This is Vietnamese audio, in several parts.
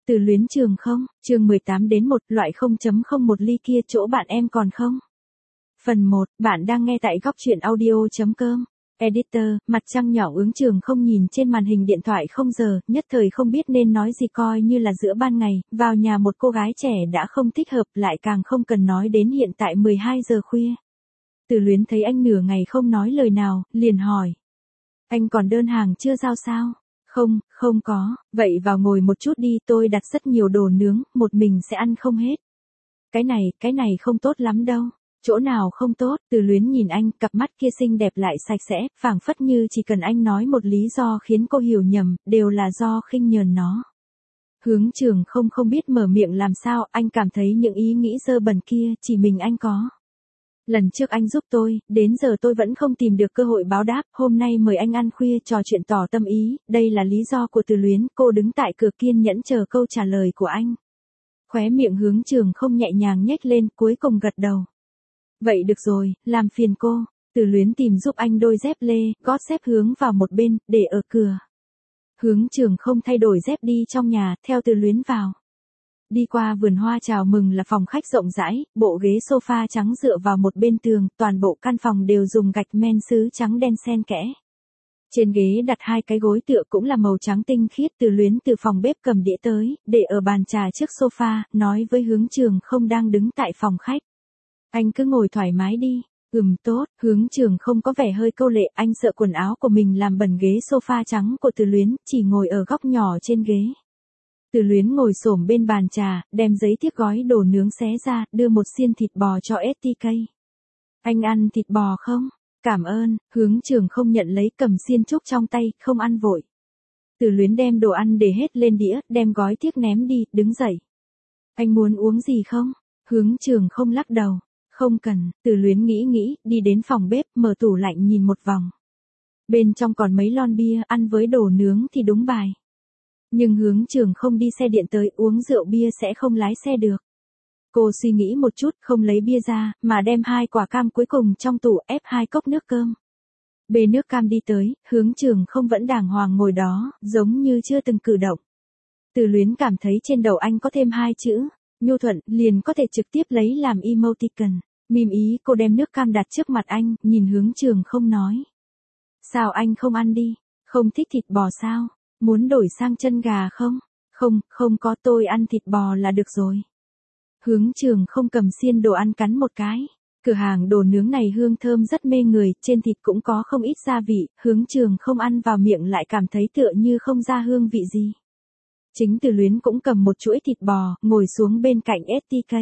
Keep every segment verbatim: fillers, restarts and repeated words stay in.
Từ luyến trường không, chương mười tám đến một, loại không chấm không một ly kia chỗ bạn em còn không? Phần một, bạn đang nghe tại góc truyện audio.com. Editor, mặt trăng nhỏ ướng trường không nhìn trên màn hình điện thoại không giờ, nhất thời không biết nên nói gì coi như là giữa ban ngày, vào nhà một cô gái trẻ đã không thích hợp lại càng không cần nói đến hiện tại mười hai giờ khuya. Từ luyến thấy anh nửa ngày không nói lời nào, liền hỏi. Anh còn đơn hàng chưa giao sao? Không, không có, vậy vào ngồi một chút đi, tôi đặt rất nhiều đồ nướng, một mình sẽ ăn không hết. Cái này, cái này không tốt lắm đâu. Chỗ nào không tốt? Từ luyến nhìn anh, cặp mắt kia xinh đẹp lại sạch sẽ, phảng phất như chỉ cần anh nói một lý do khiến cô hiểu nhầm, đều là do khinh nhờn nó. Hướng trường không không biết mở miệng làm sao, anh cảm thấy những ý nghĩ dơ bẩn kia, chỉ mình anh có. Lần trước anh giúp tôi, đến giờ tôi vẫn không tìm được cơ hội báo đáp, hôm nay mời anh ăn khuya trò chuyện tỏ tâm ý, đây là lý do của Từ luyến, cô đứng tại cửa kiên nhẫn chờ câu trả lời của anh. Khóe miệng hướng trường không nhẹ nhàng nhếch lên, cuối cùng gật đầu. Vậy được rồi, làm phiền cô. Từ luyến tìm giúp anh đôi dép lê, gót dép hướng vào một bên, để ở cửa. Hướng trường không thay đổi dép đi trong nhà, theo Từ luyến vào. Đi qua vườn hoa chào mừng là phòng khách rộng rãi, bộ ghế sofa trắng dựa vào một bên tường, toàn bộ căn phòng đều dùng gạch men sứ trắng đen xen kẽ. Trên ghế đặt hai cái gối tựa cũng là màu trắng tinh khiết. Từ luyến từ phòng bếp cầm đĩa tới, để ở bàn trà trước sofa, nói với hướng trường không đang đứng tại phòng khách. Anh cứ ngồi thoải mái đi. Ừm tốt, hướng trường không có vẻ hơi câu lệ, anh sợ quần áo của mình làm bẩn ghế sofa trắng của Từ luyến, chỉ ngồi ở góc nhỏ trên ghế. Từ luyến ngồi xổm bên bàn trà, đem giấy thiếc gói đồ nướng xé ra, đưa một xiên thịt bò cho ét tê ca. Anh ăn thịt bò không? Cảm ơn, hướng trường không nhận lấy, cầm xiên trúc trong tay, không ăn vội. Từ luyến đem đồ ăn để hết lên đĩa, đem gói thiếc ném đi, đứng dậy. Anh muốn uống gì không? Hướng trường không lắc đầu. Không cần. Từ luyến nghĩ nghĩ, đi đến phòng bếp, mở tủ lạnh nhìn một vòng. Bên trong còn mấy lon bia, ăn với đồ nướng thì đúng bài. Nhưng hướng trường không đi xe điện tới, uống rượu bia sẽ không lái xe được. Cô suy nghĩ một chút, không lấy bia ra, mà đem hai quả cam cuối cùng trong tủ, ép hai cốc nước cơm. Bê nước cam đi tới, hướng trường không vẫn đàng hoàng ngồi đó, giống như chưa từng cử động. Từ luyến cảm thấy trên đầu anh có thêm hai chữ, nhu thuận, liền có thể trực tiếp lấy làm emoticon. Mỉm ý, cô đem nước cam đặt trước mặt anh, nhìn hướng trường không nói. Sao anh không ăn đi? Không thích thịt bò sao? Muốn đổi sang chân gà không? Không, không có, tôi ăn thịt bò là được rồi. Hướng trường không cầm xiên đồ ăn cắn một cái. Cửa hàng đồ nướng này hương thơm rất mê người, trên thịt cũng có không ít gia vị, hướng trường không ăn vào miệng lại cảm thấy tựa như không ra hương vị gì. Chính Từ luyến cũng cầm một chuỗi thịt bò, ngồi xuống bên cạnh ét tê ca.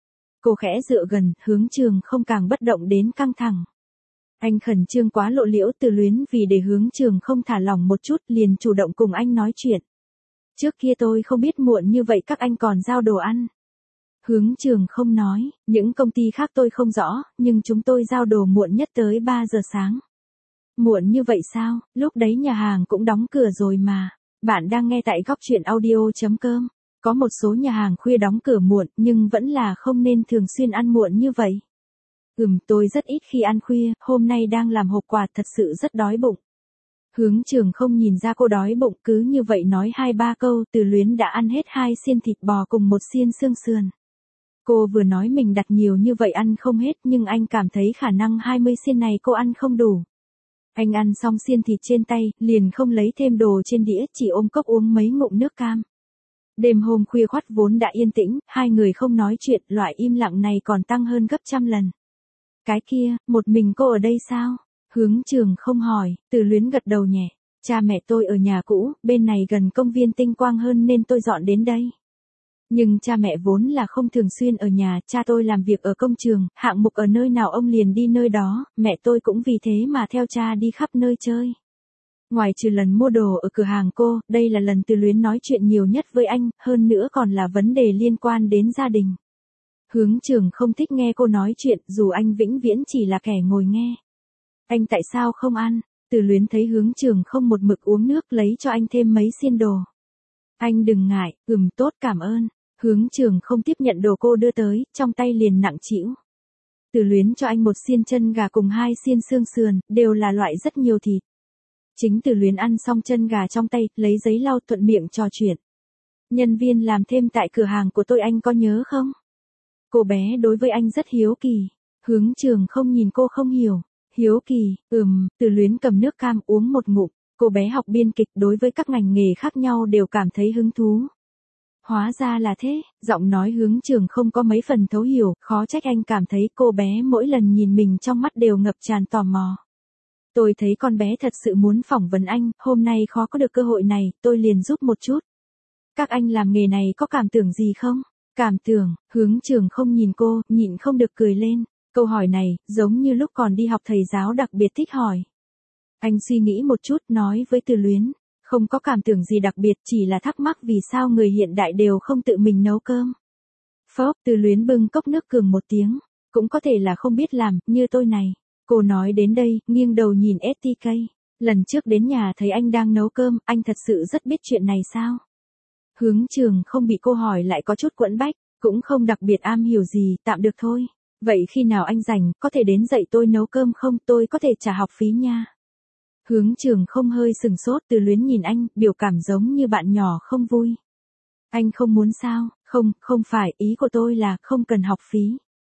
Cô khẽ dựa gần, hướng trường không càng bất động đến căng thẳng. Anh khẩn trương quá lộ liễu. Từ luyến vì để hướng trường không thả lỏng một chút, liền chủ động cùng anh nói chuyện. Trước kia tôi không biết muộn như vậy các anh còn giao đồ ăn. Hướng trường không nói, những công ty khác tôi không rõ, nhưng chúng tôi giao đồ muộn nhất tới ba giờ sáng. Muộn như vậy sao? Lúc đấy nhà hàng cũng đóng cửa rồi mà. Bạn đang nghe tại góc truyện audio.com. Có một số nhà hàng khuya đóng cửa muộn, nhưng vẫn là không nên thường xuyên ăn muộn như vậy. Ừm, tôi rất ít khi ăn khuya, hôm nay đang làm hộp quà, thật sự rất đói bụng. Hướng trường không nhìn ra cô đói bụng, cứ như vậy nói hai ba câu. Từ luyến đã ăn hết hai xiên thịt bò cùng một xiên xương sườn. Cô vừa nói mình đặt nhiều như vậy ăn không hết, nhưng anh cảm thấy khả năng hai mươi xiên này cô ăn không đủ. Anh ăn xong xiên thịt trên tay, liền không lấy thêm đồ trên đĩa, chỉ ôm cốc uống mấy ngụm nước cam. Đêm hôm khuya khoắt vốn đã yên tĩnh, hai người không nói chuyện, loại im lặng này còn tăng hơn gấp trăm lần. Cái kia, một mình cô ở đây sao? Hướng trường không hỏi. Từ luyến gật đầu nhẹ. Cha mẹ tôi ở nhà cũ, bên này gần công viên Tinh Quang hơn nên tôi dọn đến đây. Nhưng cha mẹ vốn là không thường xuyên ở nhà, cha tôi làm việc ở công trường, hạng mục ở nơi nào ông liền đi nơi đó, mẹ tôi cũng vì thế mà theo cha đi khắp nơi chơi. Ngoài trừ lần mua đồ ở cửa hàng cô, đây là lần Từ luyến nói chuyện nhiều nhất với anh, hơn nữa còn là vấn đề liên quan đến gia đình. Hướng trường không thích nghe cô nói chuyện, dù anh vĩnh viễn chỉ là kẻ ngồi nghe. Anh tại sao không ăn? Từ luyến thấy hướng trường không một mực uống nước, lấy cho anh thêm mấy xiên đồ. Anh đừng ngại, ừm tốt cảm ơn. Hướng trường không tiếp nhận đồ cô đưa tới, trong tay liền nặng trĩu. Từ luyến cho anh một xiên chân gà cùng hai xiên xương sườn, đều là loại rất nhiều thịt. Chính Từ luyến ăn xong chân gà trong tay, lấy giấy lau thuận miệng trò chuyện. Nhân viên làm thêm tại cửa hàng của tôi anh có nhớ không? Cô bé đối với anh rất hiếu kỳ. Hướng Trường không nhìn cô không hiểu. Hiếu kỳ, ừm, Từ Luyến cầm nước cam uống một ngụm. Cô bé học biên kịch đối với các ngành nghề khác nhau đều cảm thấy hứng thú. Hóa ra là thế, giọng nói Hướng Trường không có mấy phần thấu hiểu, khó trách anh cảm thấy cô bé mỗi lần nhìn mình trong mắt đều ngập tràn tò mò. Tôi thấy con bé thật sự muốn phỏng vấn anh, hôm nay khó có được cơ hội này, tôi liền giúp một chút. Các anh làm nghề này có cảm tưởng gì không? Cảm tưởng, Hướng Trường không nhìn cô, nhịn không được cười lên. Câu hỏi này, giống như lúc còn đi học thầy giáo đặc biệt thích hỏi. Anh suy nghĩ một chút, nói với Từ Luyến. Không có cảm tưởng gì đặc biệt, chỉ là thắc mắc vì sao người hiện đại đều không tự mình nấu cơm. Phốc, Từ Luyến bưng cốc nước cường một tiếng. Cũng có thể là không biết làm, như tôi này. Cô nói đến đây, nghiêng đầu nhìn ét tê ca. Lần trước đến nhà thấy anh đang nấu cơm, anh thật sự rất biết chuyện này sao? Hướng Trường không bị cô hỏi lại có chút quẫn bách, cũng không đặc biệt am hiểu gì, tạm được thôi. Vậy khi nào anh rảnh, có thể đến dạy tôi nấu cơm không, tôi có thể trả học phí nha. Hướng Trường không hơi sừng sốt, Từ Luyến nhìn anh, biểu cảm giống như bạn nhỏ không vui. Anh không muốn sao? Không, không phải, ý của tôi là không cần học phí.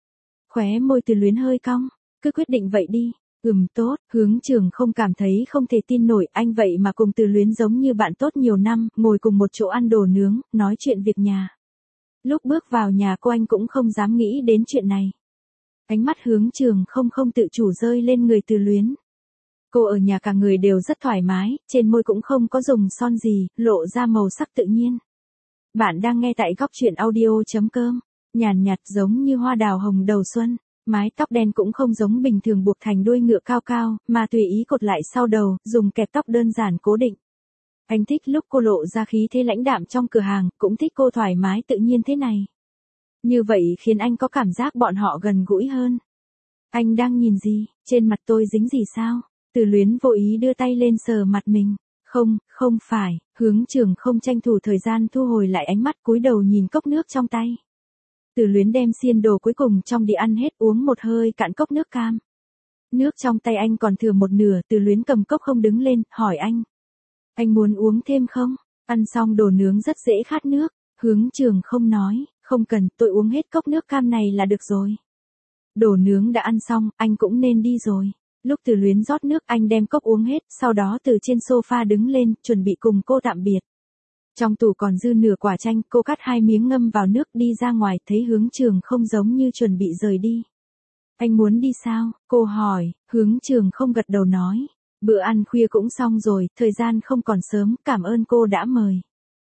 Khóe môi Từ Luyến hơi cong, cứ quyết định vậy đi. Ừm tốt, Hướng Trường không cảm thấy không thể tin nổi, anh vậy mà cùng Từ Luyến giống như bạn tốt nhiều năm, ngồi cùng một chỗ ăn đồ nướng, nói chuyện việc nhà. Lúc bước vào nhà cô anh cũng không dám nghĩ đến chuyện này. Ánh mắt Hướng Trường không không tự chủ rơi lên người Từ Luyến. Cô ở nhà cả người đều rất thoải mái, trên môi cũng không có dùng son gì, lộ ra màu sắc tự nhiên. Bạn đang nghe tại góc truyện audio chấm com, nhàn nhạt giống như hoa đào hồng đầu xuân, mái tóc đen cũng không giống bình thường buộc thành đuôi ngựa cao cao, mà tùy ý cột lại sau đầu, dùng kẹp tóc đơn giản cố định. Anh thích lúc cô lộ ra khí thế lãnh đạm trong cửa hàng, cũng thích cô thoải mái tự nhiên thế này. Như vậy khiến anh có cảm giác bọn họ gần gũi hơn. Anh đang nhìn gì, trên mặt tôi dính gì sao? Từ Luyến vô ý đưa tay lên sờ mặt mình. Không, không phải, Hướng Trường không tranh thủ thời gian thu hồi lại ánh mắt cúi đầu nhìn cốc nước trong tay. Từ Luyến đem xiên đồ cuối cùng trong đĩa ăn hết, uống một hơi cạn cốc nước cam. Nước trong tay anh còn thừa một nửa, Từ Luyến cầm cốc không đứng lên, hỏi anh. Anh muốn uống thêm không? Ăn xong đồ nướng rất dễ khát nước. Hướng Trường không nói, không cần, tôi uống hết cốc nước cam này là được rồi. Đồ nướng đã ăn xong, anh cũng nên đi rồi. Lúc Từ Luyến rót nước anh đem cốc uống hết, sau đó từ trên sofa đứng lên, chuẩn bị cùng cô tạm biệt. Trong tủ còn dư nửa quả chanh, cô cắt hai miếng ngâm vào nước đi ra ngoài, thấy Hướng Trường không giống như chuẩn bị rời đi. Anh muốn đi sao? Cô hỏi, Hướng Trường không gật đầu nói. Bữa ăn khuya cũng xong rồi, thời gian không còn sớm, cảm ơn cô đã mời.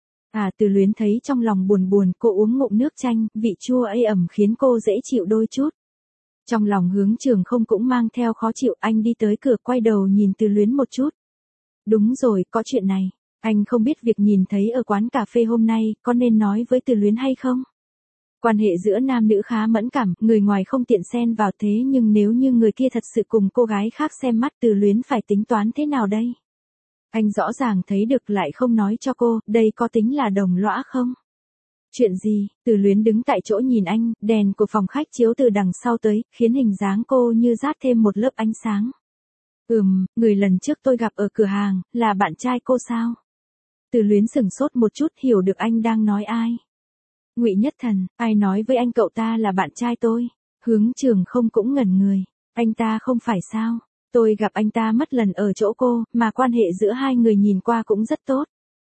À, Từ Luyến thấy trong lòng buồn buồn, cô uống ngụm nước chanh, vị chua ây ẩm khiến cô dễ chịu đôi chút. Trong lòng Hướng Trường không cũng mang theo khó chịu, anh đi tới cửa quay đầu nhìn Từ Luyến một chút. Đúng rồi, có chuyện này. Anh không biết việc nhìn thấy ở quán cà phê hôm nay, có nên nói với Từ Luyến hay không? Quan hệ giữa nam nữ khá mẫn cảm, người ngoài không tiện xen vào, thế nhưng nếu như người kia thật sự cùng cô gái khác xem mắt, Từ Luyến phải tính toán thế nào đây? Anh rõ ràng thấy được lại không nói cho cô, đây có tính là đồng lõa không? Chuyện gì? Từ Luyến đứng tại chỗ nhìn anh, đèn của phòng khách chiếu từ đằng sau tới, khiến hình dáng cô như rát thêm một lớp ánh sáng. Ừm, người lần trước tôi gặp ở cửa hàng, là bạn trai cô sao? Từ Luyến sửng sốt một chút, hiểu được anh đang nói ai. Ngụy Nhất Thần, ai nói với anh cậu ta là bạn trai tôi? Hướng Trường không cũng ngẩn người, anh ta không phải sao? Tôi gặp anh ta mất lần ở chỗ cô, mà quan hệ giữa hai người nhìn qua cũng rất tốt.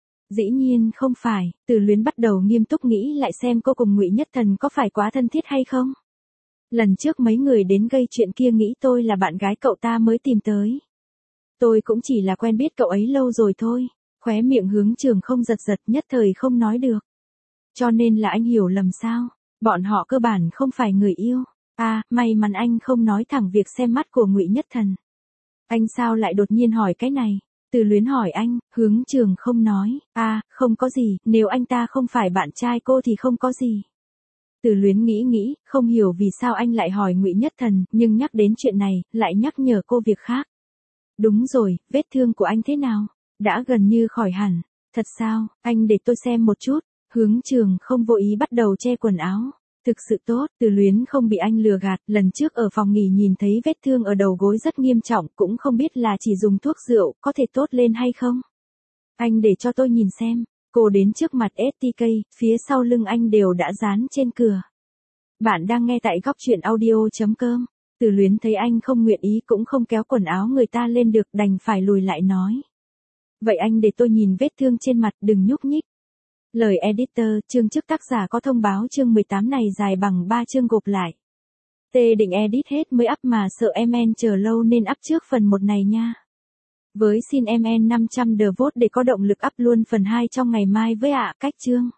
Dĩ nhiên không phải, Từ Luyến bắt đầu nghiêm túc nghĩ lại xem cô cùng Ngụy Nhất Thần có phải quá thân thiết hay không. Lần trước mấy người đến gây chuyện kia nghĩ tôi là bạn gái cậu ta mới tìm tới. Tôi cũng chỉ là quen biết cậu ấy lâu rồi thôi. Khóe miệng Hướng Trường không giật giật, nhất thời không nói được. Cho nên là anh hiểu lầm sao? Bọn họ cơ bản không phải người yêu. À, may mắn anh không nói thẳng việc xem mắt của Ngụy Nhất Thần. Anh sao lại đột nhiên hỏi cái này? Từ Luyến hỏi anh, Hướng Trường không nói. À, không có gì, nếu anh ta không phải bạn trai cô thì không có gì. Từ Luyến nghĩ nghĩ, không hiểu vì sao anh lại hỏi Ngụy Nhất Thần, nhưng nhắc đến chuyện này, lại nhắc nhở cô việc khác. Đúng rồi, vết thương của anh thế nào? Đã gần như khỏi hẳn. Thật sao, anh để tôi xem một chút. Hướng Trường không vô ý bắt đầu che quần áo. Thực sự tốt, Từ Luyến không bị anh lừa gạt, lần trước ở phòng nghỉ nhìn thấy vết thương ở đầu gối rất nghiêm trọng, cũng không biết là chỉ dùng thuốc rượu, có thể tốt lên hay không. Anh để cho tôi nhìn xem. Cô đến trước mặt ét tê ca, phía sau lưng anh đều đã dán trên cửa. Bạn đang nghe tại góc chuyện audio chấm com. Từ Luyến thấy anh không nguyện ý cũng không kéo quần áo người ta lên được, đành phải lùi lại nói. Vậy anh để tôi nhìn vết thương trên mặt, đừng nhúc nhích. Lời editor, chương trước tác giả có thông báo chương mười tám này dài bằng ba chương gộp lại. Tê định edit hết mới up mà sợ em en chờ lâu nên up trước phần một này nha. Với xin em en năm trăm the vote để có động lực up luôn phần hai trong ngày mai với ạ, cách chương.